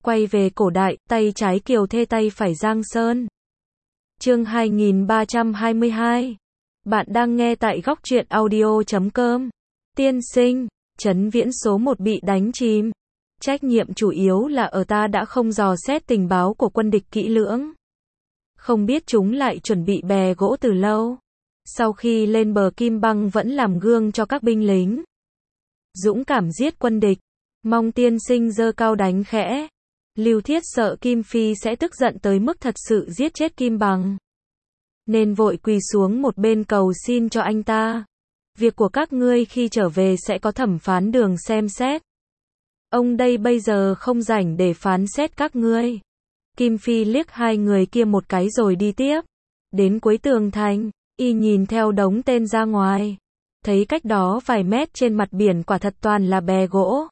Quay về cổ đại, tay trái Kiều Thê tay phải Giang Sơn. Chương 2322. Bạn đang nghe tại góc truyện audio.com. Tiên sinh, Trấn Viễn số 1 bị đánh chìm. Trách nhiệm chủ yếu là ở ta đã không dò xét tình báo của quân địch kỹ lưỡng. Không biết chúng lại chuẩn bị bè gỗ từ lâu. Sau khi lên bờ Kim Băng vẫn làm gương cho các binh lính. Dũng cảm giết quân địch. Mong tiên sinh giơ cao đánh khẽ. Lưu Thiết sợ Kim Phi sẽ tức giận tới mức thật sự giết chết Kim Bằng. Nên vội quỳ xuống một bên cầu xin cho anh ta. Việc của các ngươi khi trở về sẽ có thẩm phán đường xem xét. Ông đây bây giờ không rảnh để phán xét các ngươi. Kim Phi liếc hai người kia một cái rồi đi tiếp. Đến cuối tường thành, y nhìn theo đống tên ra ngoài. Thấy cách đó vài mét trên mặt biển quả thật toàn là bè gỗ.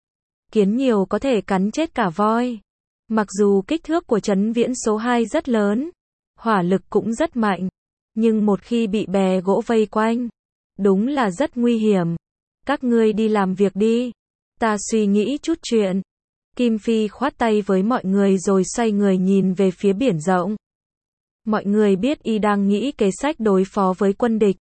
Kiến nhiều có thể cắn chết cả voi. Mặc dù kích thước của Trấn Viễn số 2 rất lớn, hỏa lực cũng rất mạnh, nhưng một khi bị bè gỗ vây quanh, đúng là rất nguy hiểm. Các ngươi đi làm việc đi, ta suy nghĩ chút chuyện. Kim Phi khoát tay với mọi người rồi xoay người nhìn về phía biển rộng. Mọi người biết y đang nghĩ kế sách đối phó với quân địch,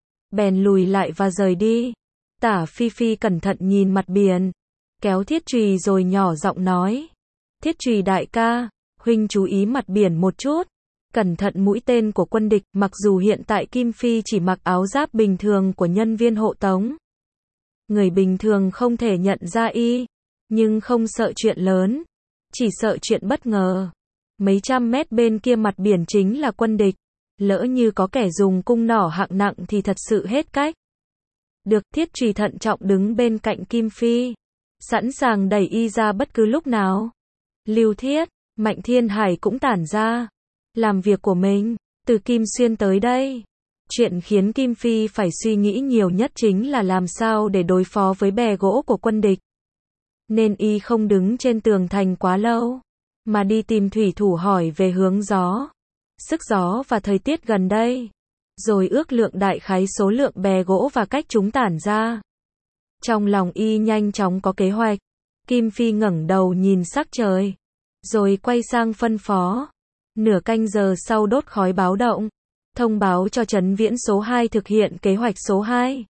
bèn lùi lại và rời đi. Tả Phi Phi cẩn thận nhìn mặt biển, kéo Thiết Trùy rồi nhỏ giọng nói. Thiết Trùy đại ca, huynh chú ý mặt biển một chút, cẩn thận mũi tên của quân địch. Mặc dù hiện tại Kim Phi chỉ mặc áo giáp bình thường của nhân viên hộ tống, người bình thường không thể nhận ra y, nhưng không sợ chuyện lớn, chỉ sợ chuyện bất ngờ. Mấy trăm mét bên kia mặt biển chính là quân địch, lỡ như có kẻ dùng cung nỏ hạng nặng thì thật sự hết cách. Được, Thiết Trùy thận trọng đứng bên cạnh Kim Phi, sẵn sàng đẩy y ra bất cứ lúc nào. Lưu Thiết, Mạnh Thiên Hải cũng tản ra, làm việc của mình. Từ Kim Xuyên tới đây, chuyện khiến Kim Phi phải suy nghĩ nhiều nhất chính là làm sao để đối phó với bè gỗ của quân địch. Nên y không đứng trên tường thành quá lâu, mà đi tìm thủy thủ hỏi về hướng gió, sức gió và thời tiết gần đây, rồi ước lượng đại khái số lượng bè gỗ và cách chúng tản ra. Trong lòng y nhanh chóng có kế hoạch. Kim Phi ngẩng đầu nhìn sắc trời, rồi quay sang phân phó. Nửa canh giờ sau đốt khói báo động, thông báo cho Trấn Viễn số 2 thực hiện kế hoạch số 2.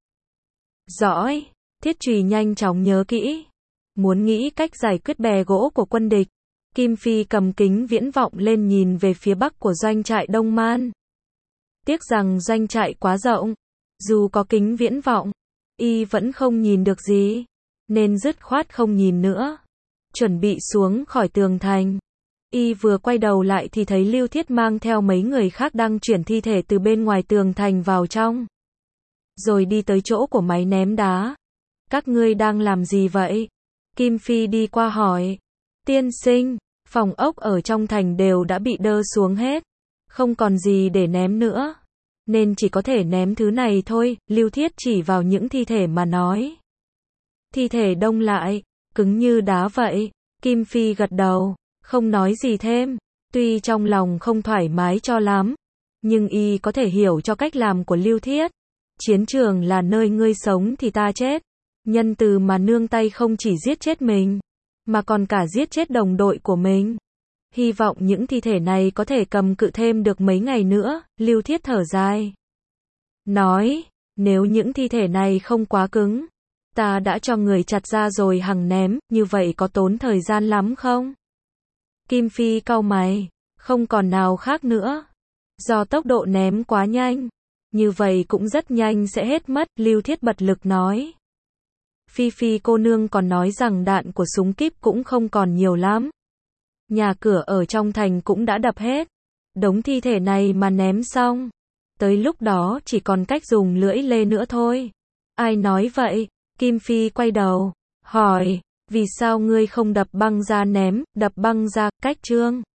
Dõi, Thiết Trùy nhanh chóng nhớ kỹ. Muốn nghĩ cách giải quyết bè gỗ của quân địch, Kim Phi cầm kính viễn vọng lên nhìn về phía bắc của doanh trại Đông Man. Tiếc rằng doanh trại quá rộng, dù có kính viễn vọng, y vẫn không nhìn được gì, nên dứt khoát không nhìn nữa. Chuẩn bị xuống khỏi tường thành, y vừa quay đầu lại thì thấy Lưu Thiết mang theo mấy người khác đang chuyển thi thể từ bên ngoài tường thành vào trong, rồi đi tới chỗ của máy ném đá. Các ngươi đang làm gì vậy? Kim Phi đi qua hỏi. Tiên sinh, phòng ốc ở trong thành đều đã bị đơ xuống hết, không còn gì để ném nữa, nên chỉ có thể ném thứ này thôi. Lưu Thiết chỉ vào những thi thể mà nói. Thi thể đông lại, cứng như đá vậy. Kim Phi gật đầu, không nói gì thêm. Tuy trong lòng không thoải mái cho lắm, nhưng y có thể hiểu cho cách làm của Lưu Thiết. Chiến trường là nơi ngươi sống thì ta chết. Nhân từ mà nương tay không chỉ giết chết mình, mà còn cả giết chết đồng đội của mình. Hy vọng những thi thể này có thể cầm cự thêm được mấy ngày nữa. Lưu Thiết thở dài, nói, nếu những thi thể này không quá cứng, ta đã cho người chặt ra rồi hằng ném, như vậy có tốn thời gian lắm không? Kim Phi cau mày, không còn nào khác nữa. Do tốc độ ném quá nhanh, như vậy cũng rất nhanh sẽ hết mất. Lưu Thiết bật lực nói. Phi Phi cô nương còn nói rằng đạn của súng kíp cũng không còn nhiều lắm. Nhà cửa ở trong thành cũng đã đập hết. Đống thi thể này mà ném xong, tới lúc đó chỉ còn cách dùng lưỡi lê nữa thôi. Ai nói vậy? Kim Phi quay đầu, hỏi, vì sao ngươi không đập băng ra ném? Đập băng ra, cách trương.